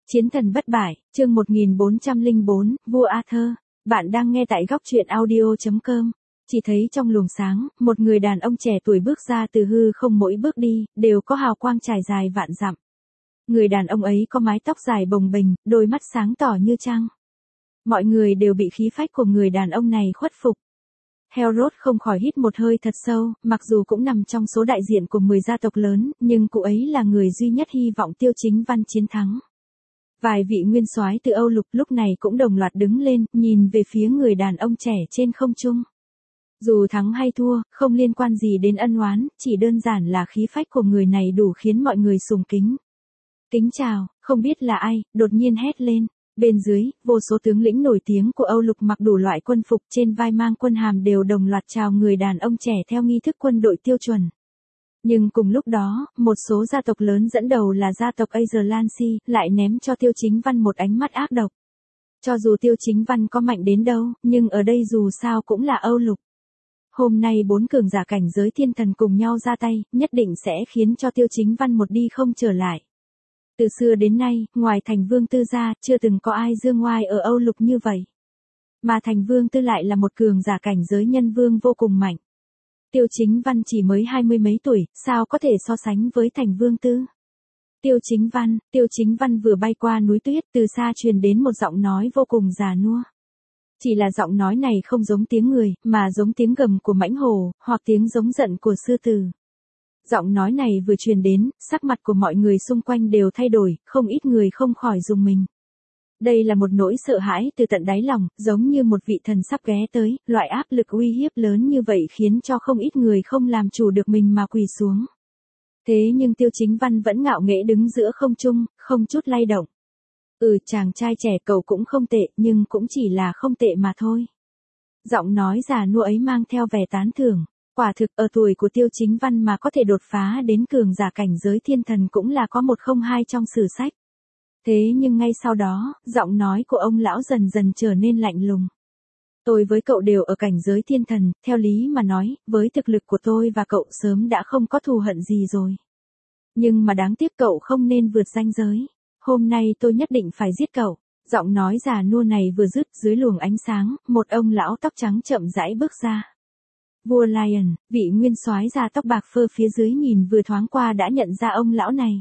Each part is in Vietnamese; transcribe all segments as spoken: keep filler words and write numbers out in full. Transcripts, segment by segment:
Chiến thần bất bại, chương một nghìn bốn trăm lẻ bốn, vua Arthur. Bạn đang nghe tại góc truyện audio chấm com. Chỉ thấy trong luồng sáng, một người đàn ông trẻ tuổi bước ra từ hư không, mỗi bước đi, đều có hào quang trải dài vạn dặm. Người đàn ông ấy có mái tóc dài bồng bềnh, đôi mắt sáng tỏ như trăng. Mọi người đều bị khí phách của người đàn ông này khuất phục. Herod không khỏi hít một hơi thật sâu, mặc dù cũng nằm trong số đại diện của mười gia tộc lớn, nhưng cụ ấy là người duy nhất hy vọng Tiêu Chính Văn chiến thắng. Vài vị nguyên soái từ Âu Lục lúc này cũng đồng loạt đứng lên, nhìn về phía người đàn ông trẻ trên không trung. Dù thắng hay thua, không liên quan gì đến ân oán, chỉ đơn giản là khí phách của người này đủ khiến mọi người sùng kính. Kính chào, không biết là ai, đột nhiên hét lên. Bên dưới, vô số tướng lĩnh nổi tiếng của Âu Lục mặc đủ loại quân phục, trên vai mang quân hàm đều đồng loạt chào người đàn ông trẻ theo nghi thức quân đội tiêu chuẩn. Nhưng cùng lúc đó, một số gia tộc lớn dẫn đầu là gia tộc Azalansi, lại ném cho Tiêu Chính Văn một ánh mắt ác độc. Cho dù Tiêu Chính Văn có mạnh đến đâu, nhưng ở đây dù sao cũng là Âu Lục. Hôm nay bốn cường giả cảnh giới thiên thần cùng nhau ra tay, nhất định sẽ khiến cho Tiêu Chính Văn một đi không trở lại. Từ xưa đến nay, ngoài Thành Vương Tư ra, chưa từng có ai dương ngoai ở Âu Lục như vậy. Mà Thành Vương Tư lại là một cường giả cảnh giới nhân vương vô cùng mạnh. Tiêu Chính Văn chỉ mới hai mươi mấy tuổi, sao có thể so sánh với Thành Vương Tư? Tiêu Chính Văn, Tiêu Chính Văn vừa bay qua núi tuyết, từ xa truyền đến một giọng nói vô cùng già nua. Chỉ là giọng nói này không giống tiếng người, mà giống tiếng gầm của mãnh hổ, hoặc tiếng giống giận của sư tử. Giọng nói này vừa truyền đến, sắc mặt của mọi người xung quanh đều thay đổi, không ít người không khỏi rùng mình. Đây là một nỗi sợ hãi từ tận đáy lòng, giống như một vị thần sắp ghé tới, loại áp lực uy hiếp lớn như vậy khiến cho không ít người không làm chủ được mình mà quỳ xuống. Thế nhưng Tiêu Chính Văn vẫn ngạo nghễ đứng giữa không trung, không chút lay động. Ừ, chàng trai trẻ cậu cũng không tệ, nhưng cũng chỉ là không tệ mà thôi. Giọng nói già nua ấy mang theo vẻ tán thưởng. Quả thực, ở tuổi của Tiêu Chính Văn mà có thể đột phá đến cường giả cảnh giới thiên thần cũng là có một không hai trong sử sách. Thế nhưng ngay sau đó, giọng nói của ông lão dần dần trở nên lạnh lùng. Tôi với cậu đều ở cảnh giới thiên thần, theo lý mà nói, với thực lực của tôi và cậu sớm đã không có thù hận gì rồi. Nhưng mà đáng tiếc cậu không nên vượt ranh giới. Hôm nay tôi nhất định phải giết cậu. Giọng nói già nua này vừa dứt, dưới luồng ánh sáng, một ông lão tóc trắng chậm rãi bước ra. Vua Lion, vị nguyên soái da tóc bạc phơ phía dưới nhìn vừa thoáng qua đã nhận ra ông lão này.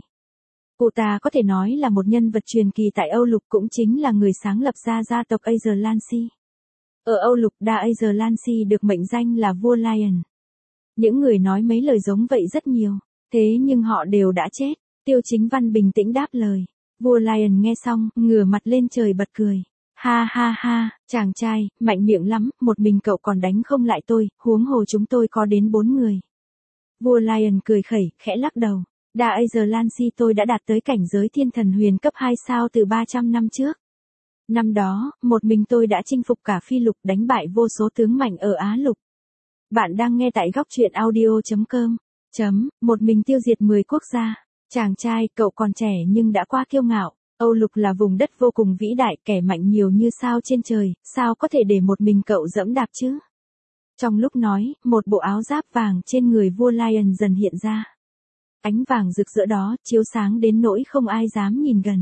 Cụ ta có thể nói là một nhân vật truyền kỳ tại Âu Lục, cũng chính là người sáng lập ra gia tộc Azalansi. Ở Âu Lục, Da Azalansi được mệnh danh là vua Lion. Những người nói mấy lời giống vậy rất nhiều, thế nhưng họ đều đã chết. Tiêu Chính Văn bình tĩnh đáp lời. Vua Lion nghe xong, ngửa mặt lên trời bật cười. Ha ha ha, chàng trai, mạnh miệng lắm, một mình cậu còn đánh không lại tôi, huống hồ chúng tôi có đến bốn người. Vua Lion cười khẩy, khẽ lắc đầu. Da Azalansi tôi đã đạt tới cảnh giới thiên thần huyền cấp hai sao từ ba trăm năm trước. Năm đó, một mình tôi đã chinh phục cả Phi Lục, đánh bại vô số tướng mạnh ở Á Lục. Bạn đang nghe tại góc truyện audio chấm com. Chấm, một mình tiêu diệt mười quốc gia. Chàng trai, cậu còn trẻ nhưng đã quá kiêu ngạo. Âu Lục là vùng đất vô cùng vĩ đại, kẻ mạnh nhiều như sao trên trời, sao có thể để một mình cậu dẫm đạp chứ? Trong lúc nói, một bộ áo giáp vàng trên người vua Lion dần hiện ra. Ánh vàng rực rỡ đó, chiếu sáng đến nỗi không ai dám nhìn gần.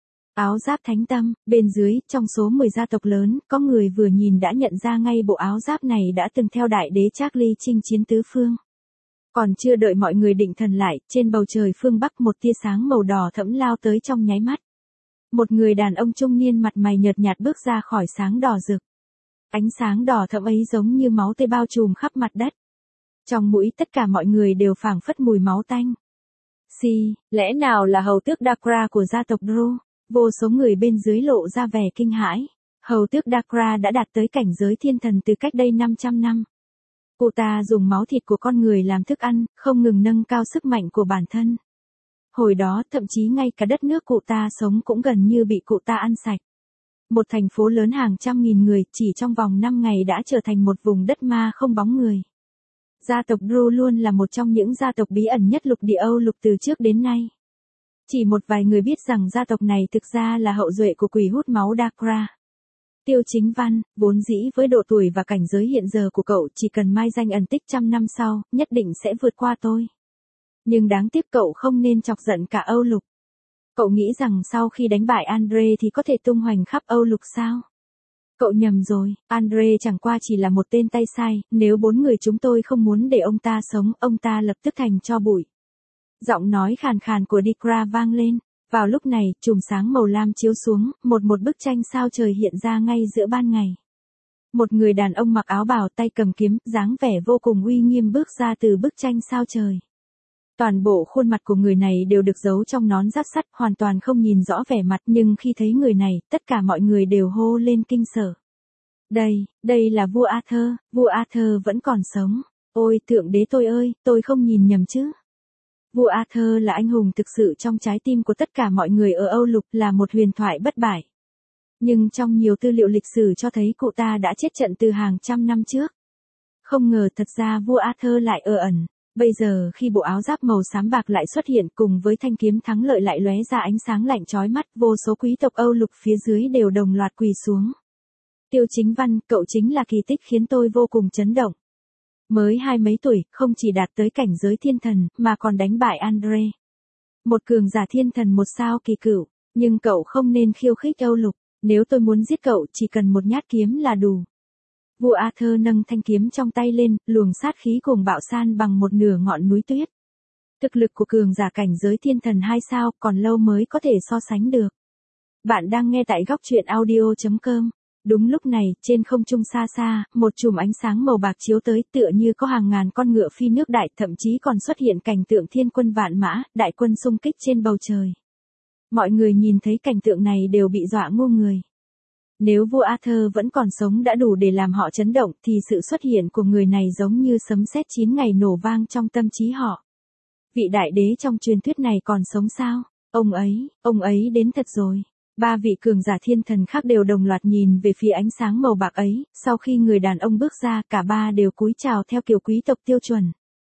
Áo giáp thánh tâm, bên dưới, trong số mười gia tộc lớn, có người vừa nhìn đã nhận ra ngay bộ áo giáp này đã từng theo đại đế Charlie chinh chiến tứ phương. Còn chưa đợi mọi người định thần lại, trên bầu trời phương Bắc một tia sáng màu đỏ thẫm lao tới trong nháy mắt. Một người đàn ông trung niên mặt mày nhợt nhạt bước ra khỏi sáng đỏ rực. Ánh sáng đỏ thẫm ấy giống như máu tươi bao trùm khắp mặt đất. Trong mũi tất cả mọi người đều phảng phất mùi máu tanh. Si, lẽ nào là hầu tước Dakra của gia tộc Dru? Vô số người bên dưới lộ ra vẻ kinh hãi. Hầu tước Dakra đã đạt tới cảnh giới thiên thần từ cách đây năm trăm năm. Cụ ta dùng máu thịt của con người làm thức ăn, không ngừng nâng cao sức mạnh của bản thân. Hồi đó, thậm chí ngay cả đất nước cụ ta sống cũng gần như bị cụ ta ăn sạch. Một thành phố lớn hàng trăm nghìn người, chỉ trong vòng năm ngày đã trở thành một vùng đất ma không bóng người. Gia tộc Dru luôn là một trong những gia tộc bí ẩn nhất lục địa Âu Lục từ trước đến nay. Chỉ một vài người biết rằng gia tộc này thực ra là hậu duệ của quỷ hút máu Dakra. Tiêu Chính Văn, vốn dĩ với độ tuổi và cảnh giới hiện giờ của cậu chỉ cần mai danh ẩn tích trăm năm sau, nhất định sẽ vượt qua tôi. Nhưng đáng tiếc cậu không nên chọc giận cả Âu Lục. Cậu nghĩ rằng sau khi đánh bại Andre thì có thể tung hoành khắp Âu Lục sao? Cậu nhầm rồi, Andre chẳng qua chỉ là một tên tay sai, nếu bốn người chúng tôi không muốn để ông ta sống, ông ta lập tức thành tro bụi. Giọng nói khàn khàn của Dikra vang lên. Vào lúc này, chùm sáng màu lam chiếu xuống, một một bức tranh sao trời hiện ra ngay giữa ban ngày. Một người đàn ông mặc áo bào tay cầm kiếm, dáng vẻ vô cùng uy nghiêm bước ra từ bức tranh sao trời. Toàn bộ khuôn mặt của người này đều được giấu trong nón giáp sắt, hoàn toàn không nhìn rõ vẻ mặt, nhưng khi thấy người này, tất cả mọi người đều hô lên kinh sợ. Đây, đây là vua Arthur, vua Arthur vẫn còn sống. Ôi thượng đế tôi ơi, tôi không nhìn nhầm chứ. Vua Arthur là anh hùng thực sự trong trái tim của tất cả mọi người ở Âu Lục, là một huyền thoại bất bại. Nhưng trong nhiều tư liệu lịch sử cho thấy cụ ta đã chết trận từ hàng trăm năm trước. Không ngờ thật ra vua Arthur lại ở ẩn. Bây giờ khi bộ áo giáp màu xám bạc lại xuất hiện cùng với thanh kiếm thắng lợi lại lóe ra ánh sáng lạnh chói mắt, vô số quý tộc Âu Lục phía dưới đều đồng loạt quỳ xuống. Tiêu Chính Văn, cậu chính là kỳ tích khiến tôi vô cùng chấn động. Mới hai mấy tuổi, không chỉ đạt tới cảnh giới thiên thần, mà còn đánh bại Andre. Một cường giả thiên thần một sao kỳ cựu, nhưng cậu không nên khiêu khích Âu Lục, nếu tôi muốn giết cậu chỉ cần một nhát kiếm là đủ. Vua Arthur nâng thanh kiếm trong tay lên, luồng sát khí cùng bạo san bằng một nửa ngọn núi tuyết. Thực lực của cường giả cảnh giới thiên thần hai sao còn lâu mới có thể so sánh được. Bạn đang nghe tại góc truyện audio chấm com. Đúng lúc này, trên không trung xa xa, một chùm ánh sáng màu bạc chiếu tới tựa như có hàng ngàn con ngựa phi nước đại, thậm chí còn xuất hiện cảnh tượng thiên quân vạn mã, đại quân xung kích trên bầu trời. Mọi người nhìn thấy cảnh tượng này đều bị dọa ngu người. Nếu vua Arthur vẫn còn sống đã đủ để làm họ chấn động thì sự xuất hiện của người này giống như sấm sét chín ngày nổ vang trong tâm trí họ. Vị đại đế trong truyền thuyết này còn sống sao? Ông ấy, ông ấy đến thật rồi. Ba vị cường giả thiên thần khác đều đồng loạt nhìn về phía ánh sáng màu bạc ấy, sau khi người đàn ông bước ra cả ba đều cúi chào theo kiểu quý tộc tiêu chuẩn.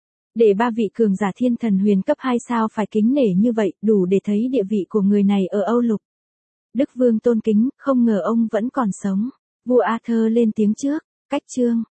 Để ba vị cường giả thiên thần huyền cấp hai sao phải kính nể như vậy, đủ để thấy địa vị của người này ở Âu Lục. Đức Vương tôn kính, không ngờ ông vẫn còn sống. Vua Arthur lên tiếng trước, cách chương.